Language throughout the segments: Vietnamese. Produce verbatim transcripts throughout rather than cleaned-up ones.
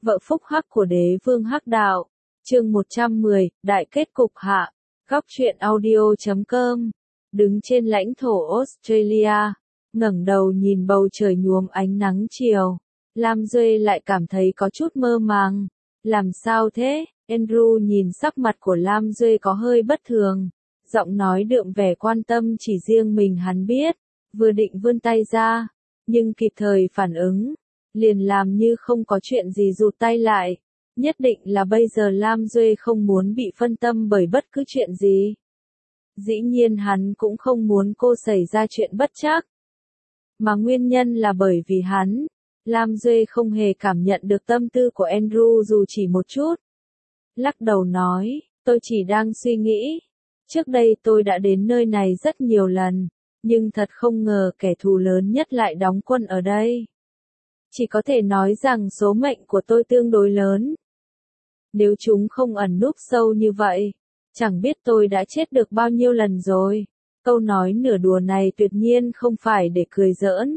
vợ phúc hắc của đế vương hắc đạo. Chương một trăm mười, đại kết cục hạ. Góc truyện audio chấm com. Đứng trên lãnh thổ Australia, ngẩng đầu nhìn bầu trời nhuốm ánh nắng chiều, Lam Duệ lại cảm thấy có chút mơ màng. Làm sao thế? Andrew nhìn sắc mặt của Lam Duệ có hơi bất thường, giọng nói đượm vẻ quan tâm chỉ riêng mình hắn biết, vừa định vươn tay ra, nhưng kịp thời phản ứng, liền làm như không có chuyện gì rụt tay lại. Nhất định là bây giờ Lam Duệ không muốn bị phân tâm bởi bất cứ chuyện gì. Dĩ nhiên hắn cũng không muốn cô xảy ra chuyện bất trắc. Mà nguyên nhân là bởi vì hắn, Lam Duệ không hề cảm nhận được tâm tư của Andrew dù chỉ một chút. Lắc đầu nói, tôi chỉ đang suy nghĩ. Trước đây tôi đã đến nơi này rất nhiều lần, nhưng thật không ngờ kẻ thù lớn nhất lại đóng quân ở đây. Chỉ có thể nói rằng số mệnh của tôi tương đối lớn. Nếu chúng không ẩn núp sâu như vậy, chẳng biết tôi đã chết được bao nhiêu lần rồi. Câu nói nửa đùa này tuyệt nhiên không phải để cười giỡn,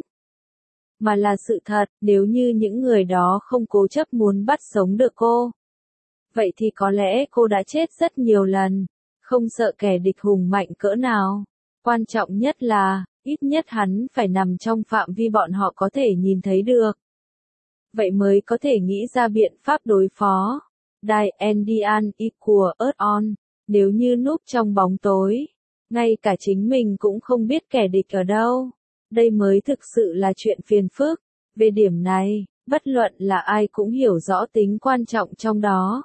mà là sự thật. Nếu như những người đó không cố chấp muốn bắt sống được cô, vậy thì có lẽ cô đã chết rất nhiều lần, không sợ kẻ địch hùng mạnh cỡ nào. Quan trọng nhất là, ít nhất hắn phải nằm trong phạm vi bọn họ có thể nhìn thấy được. Vậy mới có thể nghĩ ra biện pháp đối phó. Die Andian equal earth on. Nếu như núp trong bóng tối, ngay cả chính mình cũng không biết kẻ địch ở đâu. Đây mới thực sự là chuyện phiền phức. Về điểm này, bất luận là ai cũng hiểu rõ tính quan trọng trong đó.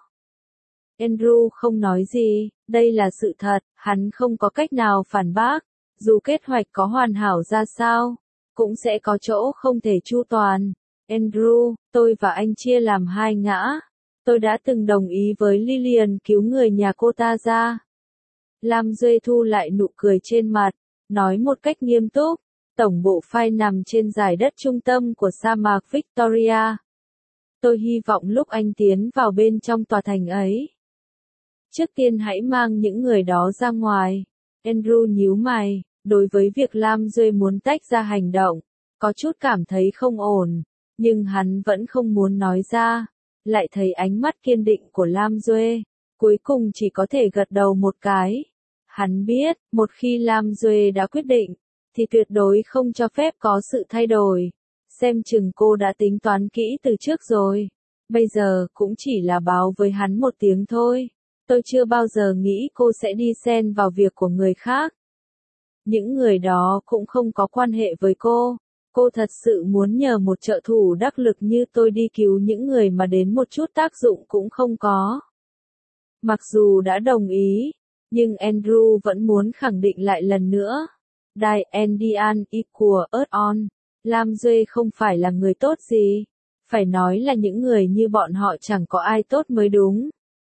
Andrew không nói gì, đây là sự thật, hắn không có cách nào phản bác. Dù kế hoạch có hoàn hảo ra sao, cũng sẽ có chỗ không thể chu toàn. Andrew, tôi và anh chia làm hai ngã. Tôi đã từng đồng ý với Lillian cứu người nhà cô ta ra. Lam Duệ thu lại nụ cười trên mặt, nói một cách nghiêm túc. Tổng bộ phái nằm trên dải đất trung tâm của sa mạc Victoria. Tôi hy vọng lúc anh tiến vào bên trong tòa thành ấy, trước tiên hãy mang những người đó ra ngoài. Andrew nhíu mày, đối với việc Lam Duệ muốn tách ra hành động, có chút cảm thấy không ổn, nhưng hắn vẫn không muốn nói ra. Lại thấy ánh mắt kiên định của Lam Duệ, cuối cùng chỉ có thể gật đầu một cái. Hắn biết, một khi Lam Duệ đã quyết định, thì tuyệt đối không cho phép có sự thay đổi. Xem chừng cô đã tính toán kỹ từ trước rồi. Bây giờ cũng chỉ là báo với hắn một tiếng thôi. Tôi chưa bao giờ nghĩ cô sẽ đi xen vào việc của người khác. Những người đó cũng không có quan hệ với cô. Cô thật sự muốn nhờ một trợ thủ đắc lực như tôi đi cứu những người mà đến một chút tác dụng cũng không có. Mặc dù đã đồng ý, nhưng Andrew vẫn muốn khẳng định lại lần nữa. Die Andian equal earth on. Lam Duệ không phải là người tốt gì. Phải nói là những người như bọn họ chẳng có ai tốt mới đúng.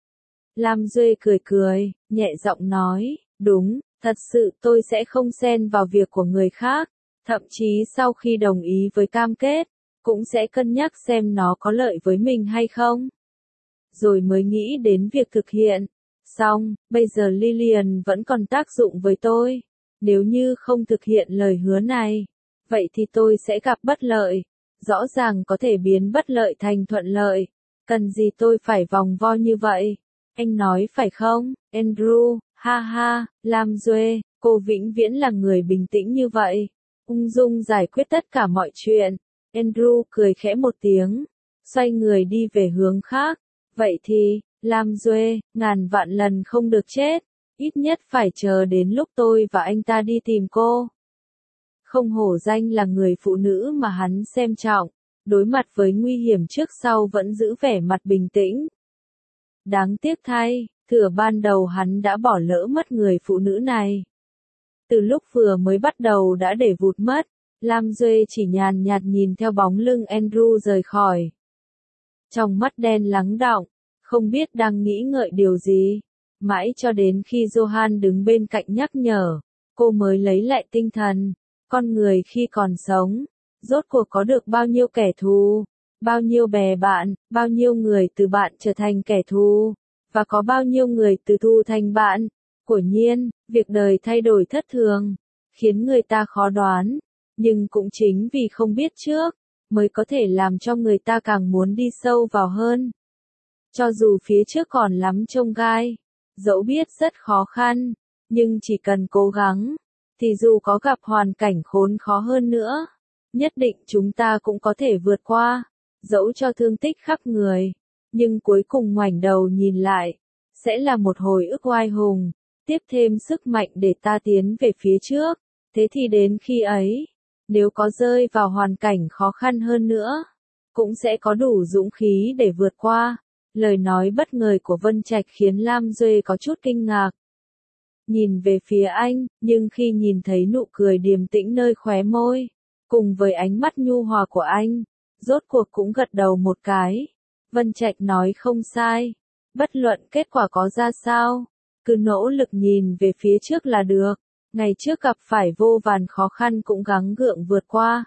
Lam Duệ cười cười, nhẹ giọng nói, đúng, thật sự tôi sẽ không xen vào việc của người khác. Thậm chí sau khi đồng ý với cam kết, cũng sẽ cân nhắc xem nó có lợi với mình hay không. Rồi mới nghĩ đến việc thực hiện. Xong, bây giờ Lillian vẫn còn tác dụng với tôi. Nếu như không thực hiện lời hứa này, vậy thì tôi sẽ gặp bất lợi. Rõ ràng có thể biến bất lợi thành thuận lợi. Cần gì tôi phải vòng vo như vậy? Anh nói phải không, Andrew? Ha ha, Lam Duệ, cô vĩnh viễn là người bình tĩnh như vậy. Ung dung giải quyết tất cả mọi chuyện. Andrew cười khẽ một tiếng, xoay người đi về hướng khác. Vậy thì, Lam Duệ, ngàn vạn lần không được chết. Ít nhất phải chờ đến lúc tôi và anh ta đi tìm cô. Không hổ danh là người phụ nữ mà hắn xem trọng, đối mặt với nguy hiểm trước sau vẫn giữ vẻ mặt bình tĩnh. Đáng tiếc thay, thừa ban đầu hắn đã bỏ lỡ mất người phụ nữ này. Từ lúc vừa mới bắt đầu đã để vụt mất, Lam Duệ chỉ nhàn nhạt nhìn theo bóng lưng Andrew rời khỏi. Trong mắt đen lắng đọng, không biết đang nghĩ ngợi điều gì. Mãi cho đến khi Johan đứng bên cạnh nhắc nhở, cô mới lấy lại tinh thần. Con người khi còn sống, rốt cuộc có được bao nhiêu kẻ thù, bao nhiêu bè bạn, bao nhiêu người từ bạn trở thành kẻ thù, và có bao nhiêu người từ thù thành bạn. Quả nhiên, việc đời thay đổi thất thường, khiến người ta khó đoán, nhưng cũng chính vì không biết trước, mới có thể làm cho người ta càng muốn đi sâu vào hơn. Cho dù phía trước còn lắm chông gai, dẫu biết rất khó khăn, nhưng chỉ cần cố gắng, thì dù có gặp hoàn cảnh khốn khó hơn nữa, nhất định chúng ta cũng có thể vượt qua, dẫu cho thương tích khắp người, nhưng cuối cùng ngoảnh đầu nhìn lại, sẽ là một hồi ức oai hùng, tiếp thêm sức mạnh để ta tiến về phía trước, thế thì đến khi ấy, nếu có rơi vào hoàn cảnh khó khăn hơn nữa, cũng sẽ có đủ dũng khí để vượt qua. Lời nói bất ngờ của Vân Trạch khiến Lam Duệ có chút kinh ngạc. Nhìn về phía anh, nhưng khi nhìn thấy nụ cười điềm tĩnh nơi khóe môi, cùng với ánh mắt nhu hòa của anh, rốt cuộc cũng gật đầu một cái. Vân Trạch nói không sai, bất luận kết quả có ra sao, cứ nỗ lực nhìn về phía trước là được, ngày trước gặp phải vô vàn khó khăn cũng gắng gượng vượt qua.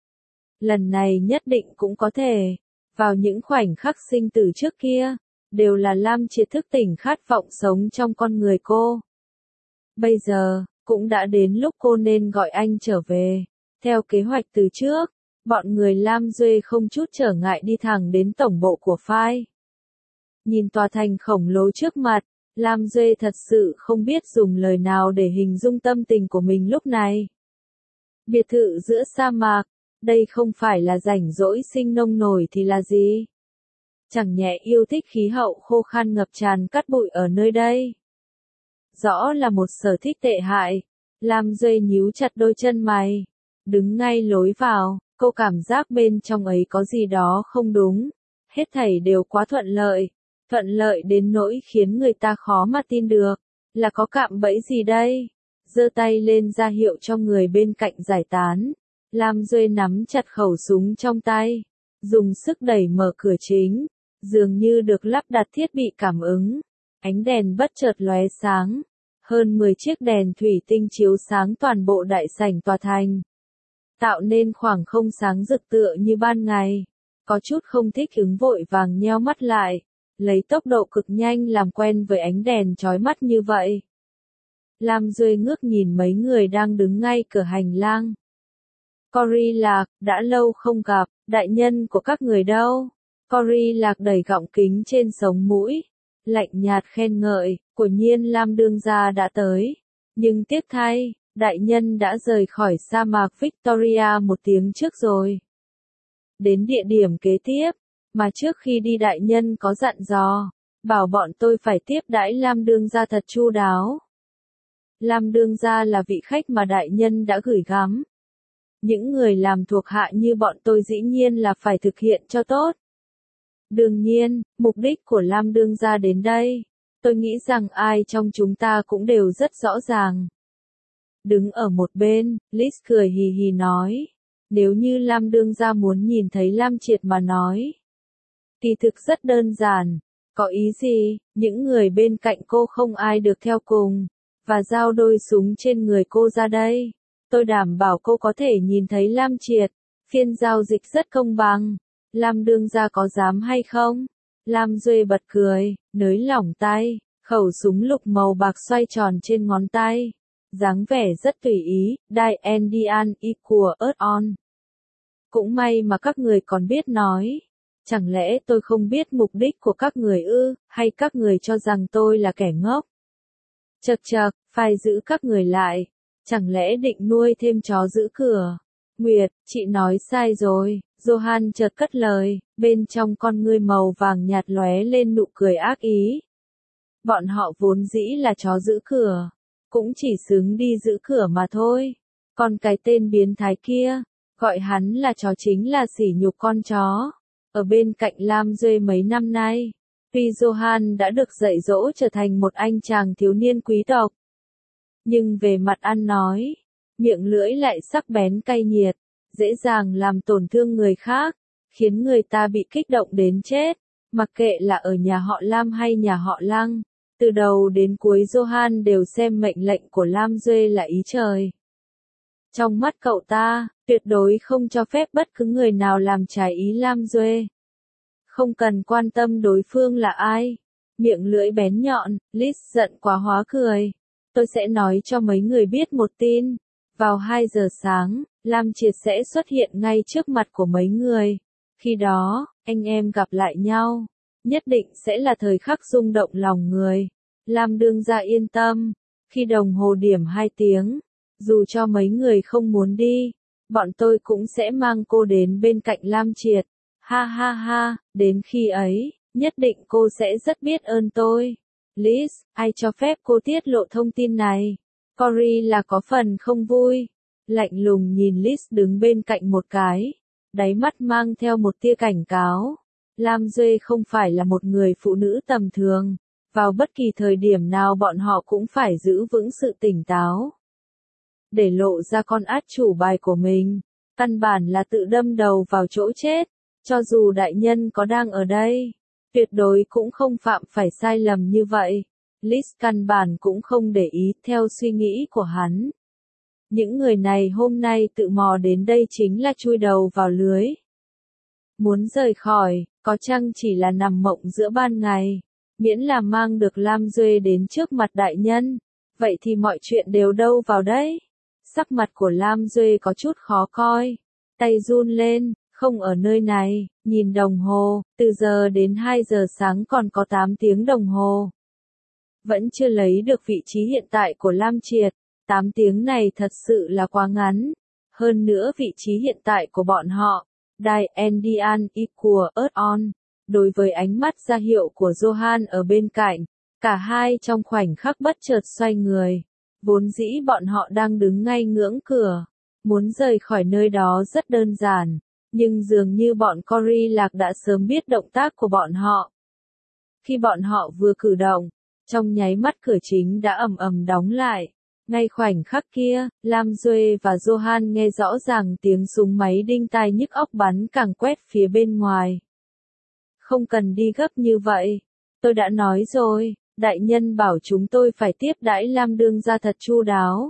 Lần này nhất định cũng có thể. Vào những khoảnh khắc sinh tử trước kia, đều là Lam Triệt thức tỉnh khát vọng sống trong con người cô. Bây giờ, cũng đã đến lúc cô nên gọi anh trở về. Theo kế hoạch từ trước, bọn người Lam Duệ không chút trở ngại đi thẳng đến tổng bộ của phái. Nhìn tòa thành khổng lồ trước mặt, Lam Duệ thật sự không biết dùng lời nào để hình dung tâm tình của mình lúc này. Biệt thự giữa sa mạc, đây không phải là rảnh rỗi sinh nông nổi thì là gì? Chẳng nhẽ yêu thích khí hậu khô khan ngập tràn cát bụi ở nơi đây. Rõ là một sở thích tệ hại. Lam Duệ nhíu chặt đôi chân mày, đứng ngay lối vào, cô cảm giác bên trong ấy có gì đó không đúng. Hết thảy đều quá thuận lợi, thuận lợi đến nỗi khiến người ta khó mà tin được, là có cạm bẫy gì đây? Giơ tay lên ra hiệu cho người bên cạnh giải tán. Lam Duệ nắm chặt khẩu súng trong tay, dùng sức đẩy mở cửa chính, dường như được lắp đặt thiết bị cảm ứng. Ánh đèn bất chợt lóe sáng, hơn mười chiếc đèn thủy tinh chiếu sáng toàn bộ đại sảnh tòa thành, tạo nên khoảng không sáng rực tựa như ban ngày. Có chút không thích ứng vội vàng nheo mắt lại, lấy tốc độ cực nhanh làm quen với ánh đèn chói mắt như vậy. Lam Duệ ngước nhìn mấy người đang đứng ngay cửa hành lang. Cory Lạc, đã lâu không gặp, đại nhân của các người đâu? Cory Lạc đẩy gọng kính trên sống mũi, lạnh nhạt khen ngợi, quả nhiên Lam đương gia đã tới. Nhưng tiếc thay, đại nhân đã rời khỏi sa mạc Victoria một tiếng trước rồi. Đến địa điểm kế tiếp, mà trước khi đi đại nhân có dặn dò, bảo bọn tôi phải tiếp đãi Lam đương gia thật chu đáo. Lam đương gia là vị khách mà đại nhân đã gửi gắm. Những người làm thuộc hạ như bọn tôi dĩ nhiên là phải thực hiện cho tốt. Đương nhiên, mục đích của Lam đương gia đến đây, tôi nghĩ rằng ai trong chúng ta cũng đều rất rõ ràng. Đứng ở một bên, Liz cười hì hì nói, nếu như Lam đương gia muốn nhìn thấy Lam Triệt mà nói. Kỳ thực rất đơn giản, có ý gì, những người bên cạnh cô không ai được theo cùng, và giao đôi súng trên người cô ra đây. Tôi đảm bảo cô có thể nhìn thấy Lam Triệt, phiên giao dịch rất công bằng. Lam đương gia có dám hay không? Lam Duệ bật cười, nới lỏng tay, khẩu súng lục màu bạc xoay tròn trên ngón tay. Dáng vẻ rất tùy ý, die and dian equal earth on. Cũng may mà các người còn biết nói. Chẳng lẽ tôi không biết mục đích của các người ư, hay các người cho rằng tôi là kẻ ngốc? Chậc chậc, phải giữ các người lại. Chẳng lẽ định nuôi thêm chó giữ cửa? Nguyệt, chị nói sai rồi. Johan chợt cất lời, bên trong con ngươi màu vàng nhạt lóe lên nụ cười ác ý. Bọn họ vốn dĩ là chó giữ cửa, cũng chỉ xứng đi giữ cửa mà thôi. Còn cái tên biến thái kia, gọi hắn là chó chính là sỉ nhục con chó. Ở bên cạnh Lam Duệ mấy năm nay, tuy Johan đã được dạy dỗ trở thành một anh chàng thiếu niên quý tộc, nhưng về mặt ăn nói, miệng lưỡi lại sắc bén cay nghiệt, dễ dàng làm tổn thương người khác, khiến người ta bị kích động đến chết. Mặc kệ là ở nhà họ Lam hay nhà họ Lăng, từ đầu đến cuối Johan đều xem mệnh lệnh của Lam Duệ là ý trời. Trong mắt cậu ta, tuyệt đối không cho phép bất cứ người nào làm trái ý Lam Duệ. Không cần quan tâm đối phương là ai. Miệng lưỡi bén nhọn, Liz giận quá hóa cười. Tôi sẽ nói cho mấy người biết một tin. Vào hai giờ sáng, Lam Triệt sẽ xuất hiện ngay trước mặt của mấy người. Khi đó, anh em gặp lại nhau, nhất định sẽ là thời khắc rung động lòng người. Lam đương gia yên tâm, khi đồng hồ điểm hai tiếng, dù cho mấy người không muốn đi, bọn tôi cũng sẽ mang cô đến bên cạnh Lam Triệt. Ha ha ha, đến khi ấy, nhất định cô sẽ rất biết ơn tôi. Liz, ai cho phép cô tiết lộ thông tin này? Cory là có phần không vui. Lạnh lùng nhìn Liz đứng bên cạnh một cái, đáy mắt mang theo một tia cảnh cáo. Lam Duệ không phải là một người phụ nữ tầm thường. Vào bất kỳ thời điểm nào bọn họ cũng phải giữ vững sự tỉnh táo. Để lộ ra con át chủ bài của mình, căn bản là tự đâm đầu vào chỗ chết. Cho dù đại nhân có đang ở đây, tuyệt đối cũng không phạm phải sai lầm như vậy. Liz căn bản cũng không để ý theo suy nghĩ của hắn. Những người này hôm nay tự mò đến đây chính là chui đầu vào lưới. Muốn rời khỏi, có chăng chỉ là nằm mộng giữa ban ngày, miễn là mang được Lam Duệ đến trước mặt đại nhân, vậy thì mọi chuyện đều đâu vào đấy. Sắc mặt của Lam Duệ có chút khó coi, tay run lên, không ở nơi này, nhìn đồng hồ, từ giờ đến hai giờ sáng còn có tám tiếng đồng hồ. Vẫn chưa lấy được vị trí hiện tại của Lam Triệt, tám tiếng này thật sự là quá ngắn. Hơn nữa vị trí hiện tại của bọn họ, Đài Endian Equal Earth On, đối với ánh mắt ra hiệu của Johan ở bên cạnh, cả hai trong khoảnh khắc bất chợt xoay người. Vốn dĩ bọn họ đang đứng ngay ngưỡng cửa, muốn rời khỏi nơi đó rất đơn giản, nhưng dường như bọn Cory Lạc đã sớm biết động tác của bọn họ. Khi bọn họ vừa cử động, trong nháy mắt cửa chính đã ầm ầm đóng lại. Ngay khoảnh khắc kia, Lam Duệ và Johan nghe rõ ràng tiếng súng máy đinh tai nhức óc bắn càng quét phía bên ngoài. Không cần đi gấp như vậy, tôi đã nói rồi, đại nhân bảo chúng tôi phải tiếp đãi Lam đương gia thật chu đáo.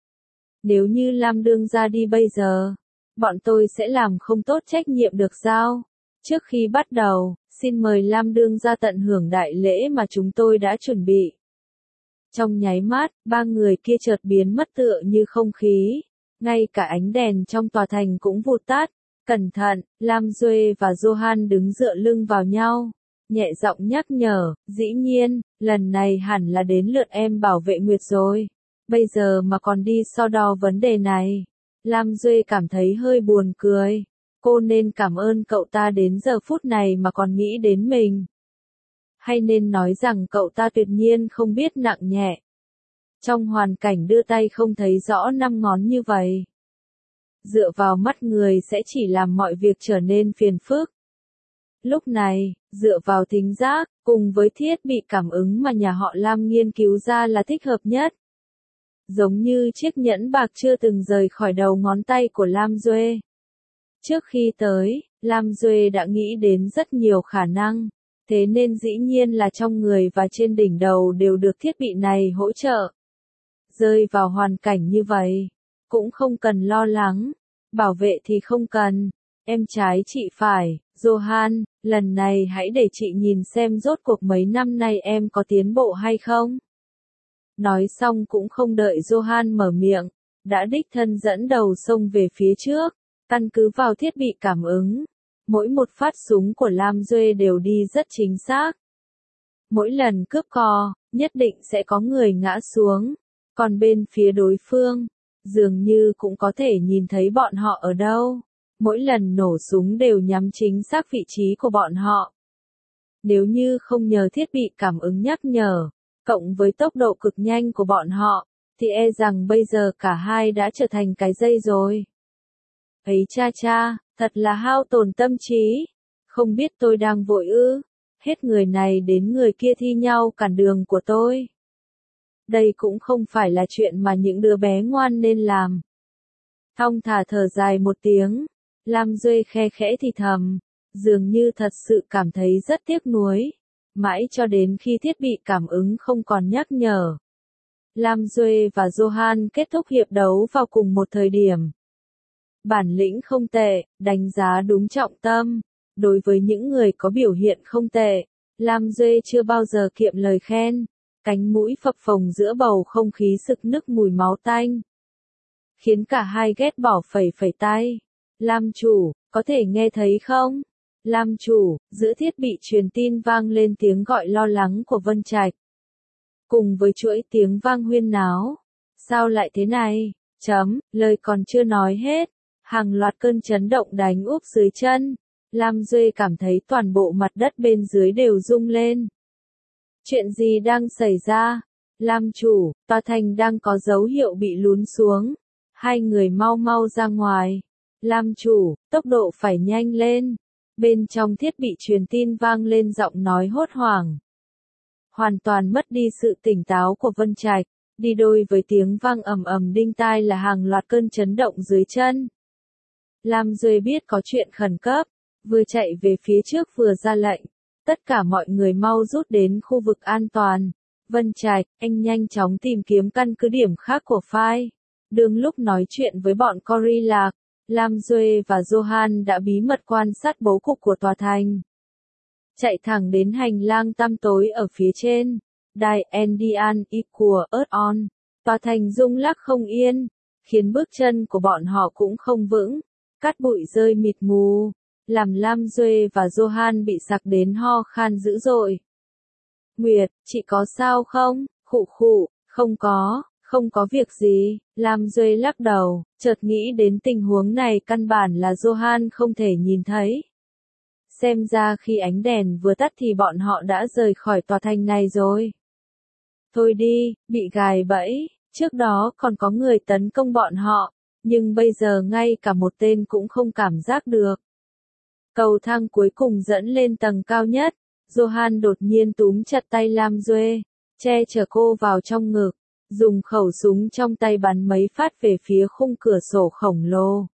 Nếu như Lam đương gia đi bây giờ, bọn tôi sẽ làm không tốt trách nhiệm được sao? Trước khi bắt đầu, xin mời Lam đương gia tận hưởng đại lễ mà chúng tôi đã chuẩn bị. Trong nháy mắt, ba người kia chợt biến mất tựa như không khí. Ngay cả ánh đèn trong tòa thành cũng vụt tắt. Cẩn thận, Lam Duệ và Johan đứng dựa lưng vào nhau. Nhẹ giọng nhắc nhở, dĩ nhiên, lần này hẳn là đến lượt em bảo vệ Nguyệt rồi. Bây giờ mà còn đi so đo vấn đề này. Lam Duệ cảm thấy hơi buồn cười. Cô nên cảm ơn cậu ta đến giờ phút này mà còn nghĩ đến mình. Hay nên nói rằng cậu ta tuyệt nhiên không biết nặng nhẹ. Trong hoàn cảnh đưa tay không thấy rõ năm ngón như vậy. Dựa vào mắt người sẽ chỉ làm mọi việc trở nên phiền phức. Lúc này, dựa vào thính giác, cùng với thiết bị cảm ứng mà nhà họ Lam nghiên cứu ra là thích hợp nhất. Giống như chiếc nhẫn bạc chưa từng rời khỏi đầu ngón tay của Lam Duệ. Trước khi tới, Lam Duệ đã nghĩ đến rất nhiều khả năng. Thế nên dĩ nhiên là trong người và trên đỉnh đầu đều được thiết bị này hỗ trợ. Rơi vào hoàn cảnh như vậy, cũng không cần lo lắng, bảo vệ thì không cần, em trái chị phải, Johan, lần này hãy để chị nhìn xem rốt cuộc mấy năm nay em có tiến bộ hay không. Nói xong cũng không đợi Johan mở miệng, đã đích thân dẫn đầu xông về phía trước, căn cứ vào thiết bị cảm ứng. Mỗi một phát súng của Lam Duệ đều đi rất chính xác. Mỗi lần cướp cò, nhất định sẽ có người ngã xuống. Còn bên phía đối phương, dường như cũng có thể nhìn thấy bọn họ ở đâu. Mỗi lần nổ súng đều nhắm chính xác vị trí của bọn họ. Nếu như không nhờ thiết bị cảm ứng nhắc nhở, cộng với tốc độ cực nhanh của bọn họ, thì e rằng bây giờ cả hai đã trở thành cái dây rồi. Ấy cha cha, thật là hao tổn tâm trí. Không biết tôi đang vội ư, hết người này đến người kia thi nhau cản đường của tôi. Đây cũng không phải là chuyện mà những đứa bé ngoan nên làm. Thong thả thở dài một tiếng, Lam Duệ khe khẽ thì thầm, dường như thật sự cảm thấy rất tiếc nuối. Mãi cho đến khi thiết bị cảm ứng không còn nhắc nhở. Lam Duệ và Johan kết thúc hiệp đấu vào cùng một thời điểm. Bản lĩnh không tệ, đánh giá đúng trọng tâm. Đối với những người có biểu hiện không tệ, Lam Duệ chưa bao giờ kiệm lời khen. Cánh mũi phập phồng giữa bầu không khí sực nức mùi máu tanh. khiến cả hai ghét bỏ phẩy phẩy tay. Lam chủ, có thể nghe thấy không? Lam chủ, giữa thiết bị truyền tin vang lên tiếng gọi lo lắng của Vân Trạch. Cùng với chuỗi tiếng vang huyên náo. Sao lại thế này? Chấm, lời còn chưa nói hết. Hàng loạt cơn chấn động đánh úp dưới chân. Lam Duệ cảm thấy toàn bộ mặt đất bên dưới đều rung lên. Chuyện gì đang xảy ra? Lam chủ, tòa thành đang có dấu hiệu bị lún xuống. Hai người mau mau ra ngoài. Lam chủ, tốc độ phải nhanh lên. Bên trong thiết bị truyền tin vang lên giọng nói hốt hoảng. Hoàn toàn mất đi sự tỉnh táo của Vân Trạch, đi đôi với tiếng vang ầm ầm đinh tai là hàng loạt cơn chấn động dưới chân. Lam Duệ biết có chuyện khẩn cấp, vừa chạy về phía trước vừa ra lệnh. Tất cả mọi người mau rút đến khu vực an toàn. Vân Trạch, anh nhanh chóng tìm kiếm căn cứ điểm khác của phái. Đương lúc nói chuyện với bọn Cory Lạc, Lam Duệ và Johan đã bí mật quan sát bố cục của tòa thành. Chạy thẳng đến hành lang tăm tối ở phía trên. Đài Endian Equal Earth On. Tòa thành rung lắc không yên, khiến bước chân của bọn họ cũng không vững. Cát bụi rơi mịt mù, làm Lam Duệ và Johan bị sặc đến ho khan dữ dội. Nguyệt, chị có sao không? Khụ khụ, không có, không có việc gì. Lam Duệ lắc đầu, chợt nghĩ đến tình huống này căn bản là Johan không thể nhìn thấy. Xem ra khi ánh đèn vừa tắt thì bọn họ đã rời khỏi tòa thành này rồi. Thôi đi, bị gài bẫy, trước đó còn có người tấn công bọn họ, nhưng bây giờ ngay cả một tên cũng không cảm giác được. Cầu thang cuối cùng dẫn lên tầng cao nhất, Johan đột nhiên túm chặt tay Lam Duệ, che chở cô vào trong ngực, dùng khẩu súng trong tay bắn mấy phát về phía khung cửa sổ khổng lồ.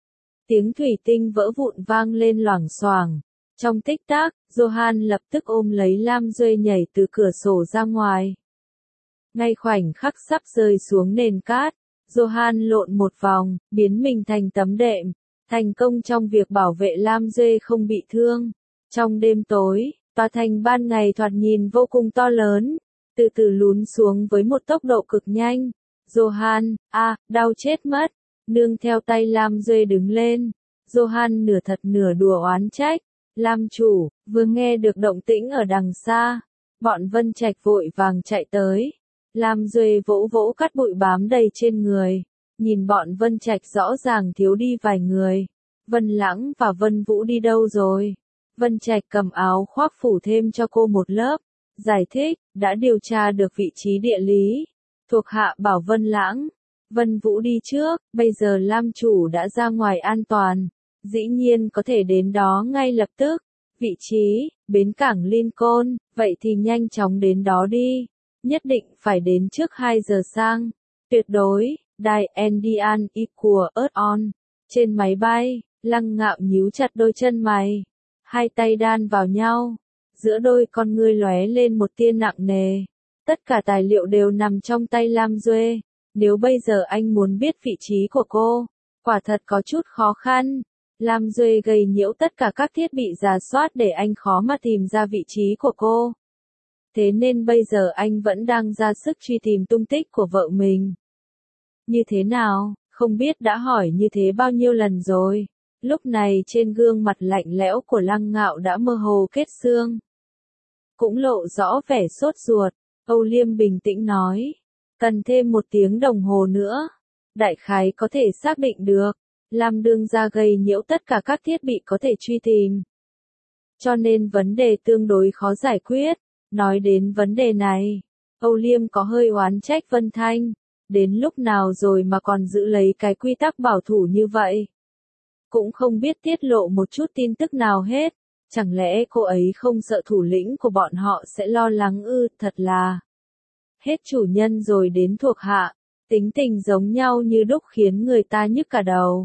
Tiếng thủy tinh vỡ vụn vang lên loảng xoảng. Trong tích tắc, Johan lập tức ôm lấy Lam Duệ nhảy từ cửa sổ ra ngoài. Ngay khoảnh khắc sắp rơi xuống nền cát, Johan lộn một vòng, biến mình thành tấm đệm, thành công trong việc bảo vệ Lam Duệ không bị thương. Trong đêm tối, tòa thành ban ngày thoạt nhìn vô cùng to lớn, từ từ lún xuống với một tốc độ cực nhanh. Johan, a, à, đau chết mất, nương theo tay Lam Duệ đứng lên. Johan nửa thật nửa đùa oán trách. Lam chủ, vừa nghe được động tĩnh ở đằng xa, bọn Vân Trạch vội vàng chạy tới. Lam Duệ vỗ vỗ cát bụi bám đầy trên người, nhìn bọn Vân Trạch rõ ràng thiếu đi vài người. Vân Lãng và Vân Vũ đi đâu rồi? Vân Trạch cầm áo khoác phủ thêm cho cô một lớp, giải thích, đã điều tra được vị trí địa lý. Thuộc hạ bảo Vân Lãng, Vân Vũ đi trước, bây giờ Lam chủ đã ra ngoài an toàn. Dĩ nhiên có thể đến đó ngay lập tức. Vị trí, bến cảng Lincoln, vậy thì nhanh chóng đến đó đi. Nhất định phải đến trước hai giờ sang. Tuyệt đối, đài Endian Equal Earth On. Trên máy bay, Lăng Ngạo nhíu chặt đôi chân mày. Hai tay đan vào nhau. Giữa đôi con ngươi lóe lên một tia nặng nề. Tất cả tài liệu đều nằm trong tay Lam Duệ. Nếu bây giờ anh muốn biết vị trí của cô, quả thật có chút khó khăn. Lam Duệ gầy nhiễu tất cả các thiết bị rà soát để anh khó mà tìm ra vị trí của cô. Thế nên bây giờ anh vẫn đang ra sức truy tìm tung tích của vợ mình. Như thế nào, không biết đã hỏi như thế bao nhiêu lần rồi. Lúc này trên gương mặt lạnh lẽo của Lăng Ngạo đã mơ hồ kết xương. Cũng lộ rõ vẻ sốt ruột, Âu Liêm bình tĩnh nói. Cần thêm một tiếng đồng hồ nữa. Đại khái có thể xác định được. Lam đương gia gầy nhiễu tất cả các thiết bị có thể truy tìm. Cho nên vấn đề tương đối khó giải quyết. Nói đến vấn đề này, Âu Liêm có hơi oán trách Vân Thanh. Đến lúc nào rồi mà còn giữ lấy cái quy tắc bảo thủ như vậy? Cũng không biết tiết lộ một chút tin tức nào hết. Chẳng lẽ cô ấy không sợ thủ lĩnh của bọn họ sẽ lo lắng ư? Thật là hết chủ nhân rồi đến thuộc hạ. Tính tình giống nhau như đúc khiến người ta nhức cả đầu.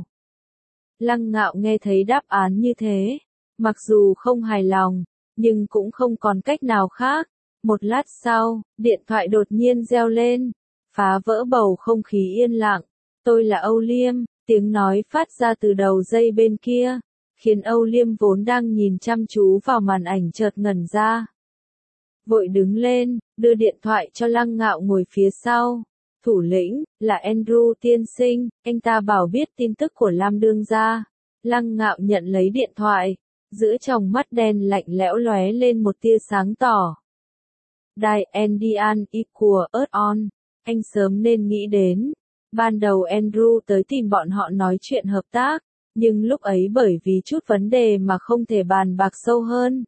Lăng Ngạo nghe thấy đáp án như thế, mặc dù không hài lòng, nhưng cũng không còn cách nào khác. Một lát sau, điện thoại đột nhiên reo lên, phá vỡ bầu không khí yên lặng. Tôi là Âu Liêm, tiếng nói phát ra từ đầu dây bên kia, khiến Âu Liêm vốn đang nhìn chăm chú vào màn ảnh chợt ngẩn ra. Vội đứng lên, đưa điện thoại cho Lăng Ngạo ngồi phía sau. Thủ lĩnh, là Andrew tiên sinh, anh ta bảo biết tin tức của Lam đương gia. Lăng Ngạo nhận lấy điện thoại, giữa tròng mắt đen lạnh lẽo lóe lên một tia sáng tỏ. Đài Andian Equal Earth On, anh sớm nên nghĩ đến. Ban đầu Andrew tới tìm bọn họ nói chuyện hợp tác, nhưng lúc ấy bởi vì chút vấn đề mà không thể bàn bạc sâu hơn.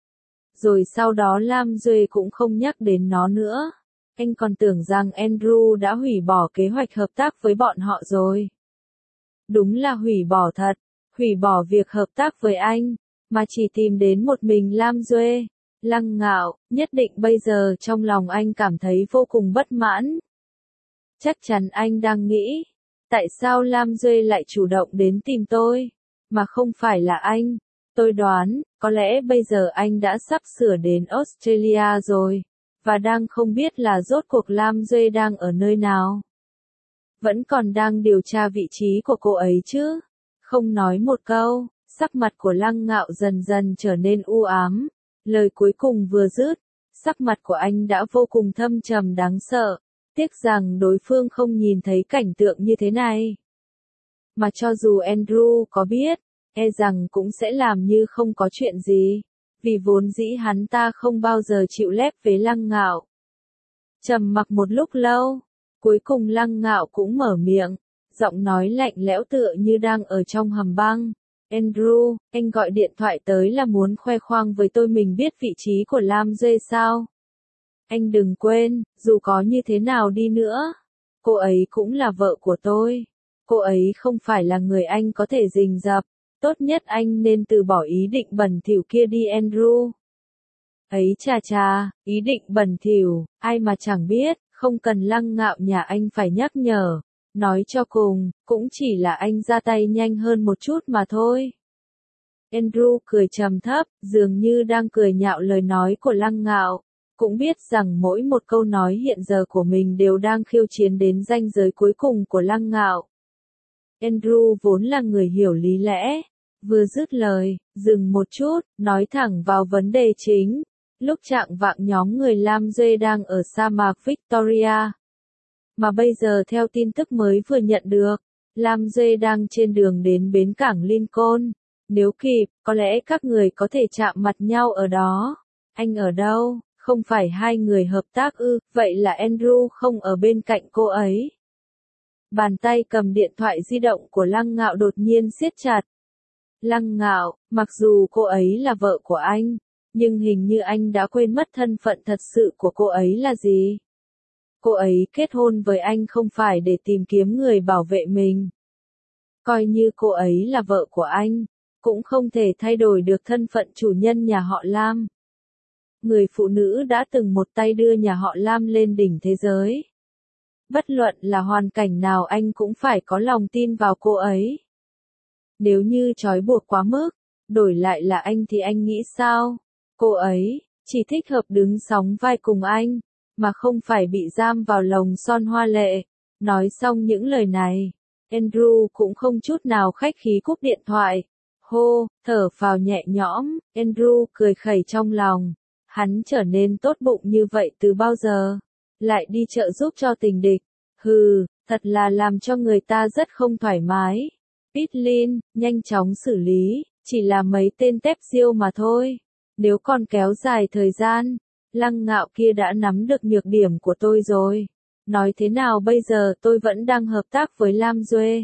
Rồi sau đó Lam Duệ cũng không nhắc đến nó nữa. Anh còn tưởng rằng Andrew đã hủy bỏ kế hoạch hợp tác với bọn họ rồi. Đúng là hủy bỏ thật, hủy bỏ việc hợp tác với anh, mà chỉ tìm đến một mình Lam Duệ. Lăng Ngạo, nhất định bây giờ trong lòng anh cảm thấy vô cùng bất mãn. Chắc chắn anh đang nghĩ, tại sao Lam Duệ lại chủ động đến tìm tôi, mà không phải là anh. Tôi đoán, có lẽ bây giờ anh đã sắp sửa đến Australia rồi, và đang không biết là rốt cuộc Lam Duệ đang ở nơi nào. Vẫn còn đang điều tra vị trí của cô ấy chứ. Không nói một câu, sắc mặt của Lăng Ngạo dần dần trở nên u ám. Lời cuối cùng vừa dứt, sắc mặt của anh đã vô cùng thâm trầm đáng sợ. Tiếc rằng đối phương không nhìn thấy cảnh tượng như thế này. Mà cho dù Andrew có biết, e rằng cũng sẽ làm như không có chuyện gì, vì vốn dĩ hắn ta không bao giờ chịu lép với Lăng Ngạo. Trầm mặc một lúc lâu, cuối cùng Lăng Ngạo cũng mở miệng, giọng nói lạnh lẽo tựa như đang ở trong hầm băng. Andrew, anh gọi điện thoại tới là muốn khoe khoang với tôi mình biết vị trí của Lam Duệ sao? Anh đừng quên, dù có như thế nào đi nữa, cô ấy cũng là vợ của tôi. Cô ấy không phải là người anh có thể rình rập. Tốt nhất anh nên từ bỏ ý định bẩn thỉu kia đi Andrew. Ấy chà chà, ý định bẩn thỉu, ai mà chẳng biết, không cần Lăng Ngạo nhà anh phải nhắc nhở. Nói cho cùng, cũng chỉ là anh ra tay nhanh hơn một chút mà thôi. Andrew cười trầm thấp, dường như đang cười nhạo lời nói của Lăng Ngạo. Cũng biết rằng mỗi một câu nói hiện giờ của mình đều đang khiêu chiến đến ranh giới cuối cùng của Lăng Ngạo. Andrew vốn là người hiểu lý lẽ. Vừa dứt lời, dừng một chút, nói thẳng vào vấn đề chính. Lúc trạng vạng nhóm người Lam Duệ đang ở sa mạc Victoria. Mà bây giờ theo tin tức mới vừa nhận được, Lam Duệ đang trên đường đến bến cảng Lincoln. Nếu kịp, có lẽ các người có thể chạm mặt nhau ở đó. Anh ở đâu? Không phải hai người hợp tác ư, vậy là Andrew không ở bên cạnh cô ấy. Bàn tay cầm điện thoại di động của Lăng Ngạo đột nhiên siết chặt. Lăng Ngạo, mặc dù cô ấy là vợ của anh, nhưng hình như anh đã quên mất thân phận thật sự của cô ấy là gì. Cô ấy kết hôn với anh không phải để tìm kiếm người bảo vệ mình. Coi như cô ấy là vợ của anh, cũng không thể thay đổi được thân phận chủ nhân nhà họ Lam. Người phụ nữ đã từng một tay đưa nhà họ Lam lên đỉnh thế giới. Bất luận là hoàn cảnh nào anh cũng phải có lòng tin vào cô ấy. Nếu như trói buộc quá mức, đổi lại là anh thì anh nghĩ sao? Cô ấy chỉ thích hợp đứng sóng vai cùng anh, mà không phải bị giam vào lồng son hoa lệ. Nói xong những lời này, Andrew cũng không chút nào khách khí cúp điện thoại. Hô, thở phào nhẹ nhõm, Andrew cười khẩy trong lòng. Hắn trở nên tốt bụng như vậy từ bao giờ? Lại đi trợ giúp cho tình địch. Hừ, thật là làm cho người ta rất không thoải mái. Pitlin, nhanh chóng xử lý, chỉ là mấy tên tép diêu mà thôi. Nếu còn kéo dài thời gian, Lăng Ngạo kia đã nắm được nhược điểm của tôi rồi. Nói thế nào bây giờ tôi vẫn đang hợp tác với Lam Duệ.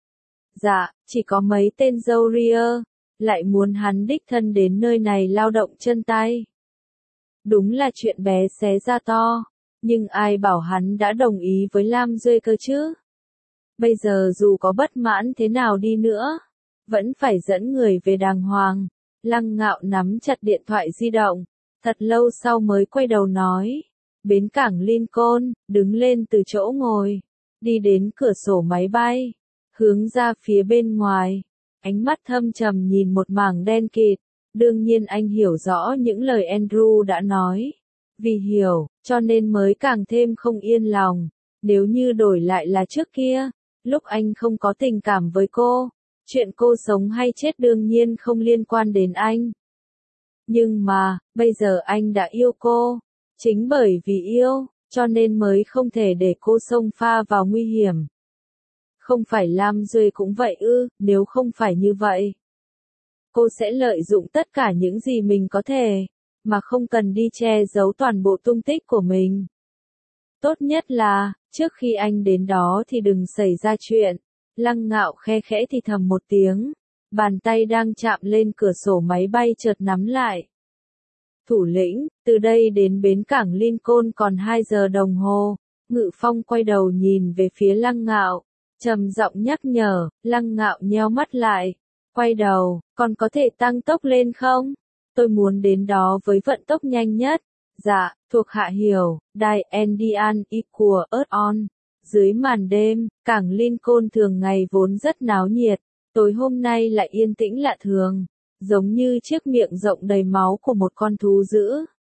Dạ, chỉ có mấy tên dâu ria, lại muốn hắn đích thân đến nơi này lao động chân tay. Đúng là chuyện bé xé ra to, nhưng ai bảo hắn đã đồng ý với Lam Duệ cơ chứ? Bây giờ dù có bất mãn thế nào đi nữa, vẫn phải dẫn người về đàng hoàng. Lăng Ngạo nắm chặt điện thoại di động, thật lâu sau mới quay đầu nói. Bến cảng Lincoln, đứng lên từ chỗ ngồi, đi đến cửa sổ máy bay, hướng ra phía bên ngoài, ánh mắt thâm trầm nhìn một mảng đen kịt. Đương nhiên anh hiểu rõ những lời Andrew đã nói. Vì hiểu, cho nên mới càng thêm không yên lòng. Nếu như đổi lại là trước kia, lúc anh không có tình cảm với cô, chuyện cô sống hay chết đương nhiên không liên quan đến anh. Nhưng mà, bây giờ anh đã yêu cô. Chính bởi vì yêu, cho nên mới không thể để cô xông pha vào nguy hiểm. Không phải Lam Duệ cũng vậy ư, nếu không phải như vậy. Cô sẽ lợi dụng tất cả những gì mình có thể, mà không cần đi che giấu toàn bộ tung tích của mình. Tốt nhất là, trước khi anh đến đó thì đừng xảy ra chuyện. Lăng Ngạo khe khẽ thì thầm một tiếng, bàn tay đang chạm lên cửa sổ máy bay chợt nắm lại. Thủ lĩnh, từ đây đến bến cảng Lincoln còn hai giờ đồng hồ. Ngự Phong quay đầu nhìn về phía Lăng Ngạo, trầm giọng nhắc nhở. Lăng Ngạo nheo mắt lại, quay đầu, còn có thể tăng tốc lên không? Tôi muốn đến đó với vận tốc nhanh nhất. Dạ, thuộc hạ hiểu. Đài Indian Equal Earth On. Dưới màn đêm, cảng Lincoln thường ngày vốn rất náo nhiệt, tối hôm nay lại yên tĩnh lạ thường, giống như chiếc miệng rộng đầy máu của một con thú dữ.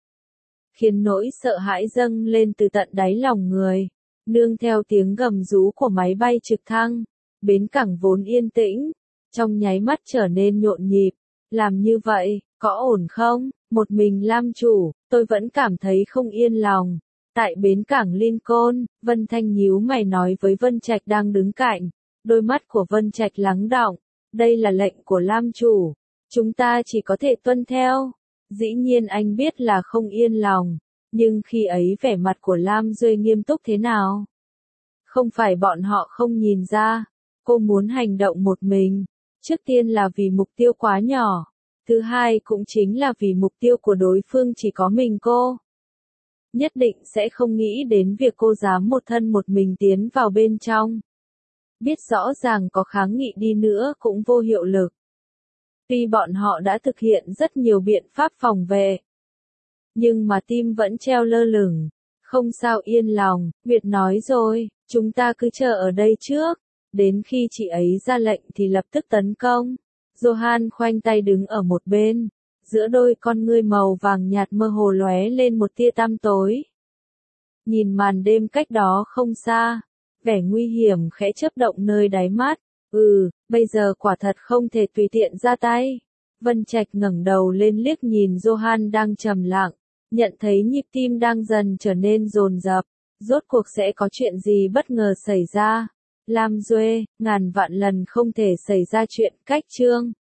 Khiến nỗi sợ hãi dâng lên từ tận đáy lòng người, nương theo tiếng gầm rú của máy bay trực thăng, bến cảng vốn yên tĩnh, trong nháy mắt trở nên nhộn nhịp. Làm như vậy, có ổn không? Một mình Lam chủ, tôi vẫn cảm thấy không yên lòng. Tại bến cảng Lincoln, Vân Thanh nhíu mày nói với Vân Trạch đang đứng cạnh. Đôi mắt của Vân Trạch lắng đọng. Đây là lệnh của Lam chủ. Chúng ta chỉ có thể tuân theo. Dĩ nhiên anh biết là không yên lòng. Nhưng khi ấy vẻ mặt của Lam Duệ nghiêm túc thế nào? Không phải bọn họ không nhìn ra. Cô muốn hành động một mình. Trước tiên là vì mục tiêu quá nhỏ. Thứ hai cũng chính là vì mục tiêu của đối phương chỉ có mình cô. Nhất định sẽ không nghĩ đến việc cô dám một thân một mình tiến vào bên trong. Biết rõ ràng có kháng nghị đi nữa cũng vô hiệu lực. Tuy bọn họ đã thực hiện rất nhiều biện pháp phòng vệ, nhưng mà tim vẫn treo lơ lửng. Không sao yên lòng, Nguyệt nói rồi, chúng ta cứ chờ ở đây trước. Đến khi chị ấy ra lệnh thì lập tức tấn công. Johan khoanh tay đứng ở một bên. Giữa đôi con ngươi màu vàng nhạt mơ hồ lóe lên một tia tăm tối. Nhìn màn đêm cách đó không xa, vẻ nguy hiểm khẽ chớp động nơi đáy mắt. Ừ, bây giờ quả thật không thể tùy tiện ra tay. Vân Trạch ngẩng đầu lên liếc nhìn Johan đang trầm lặng, nhận thấy nhịp tim đang dần trở nên dồn dập. Rốt cuộc sẽ có chuyện gì bất ngờ xảy ra? Lam Duệ, ngàn vạn lần không thể xảy ra chuyện cách chương.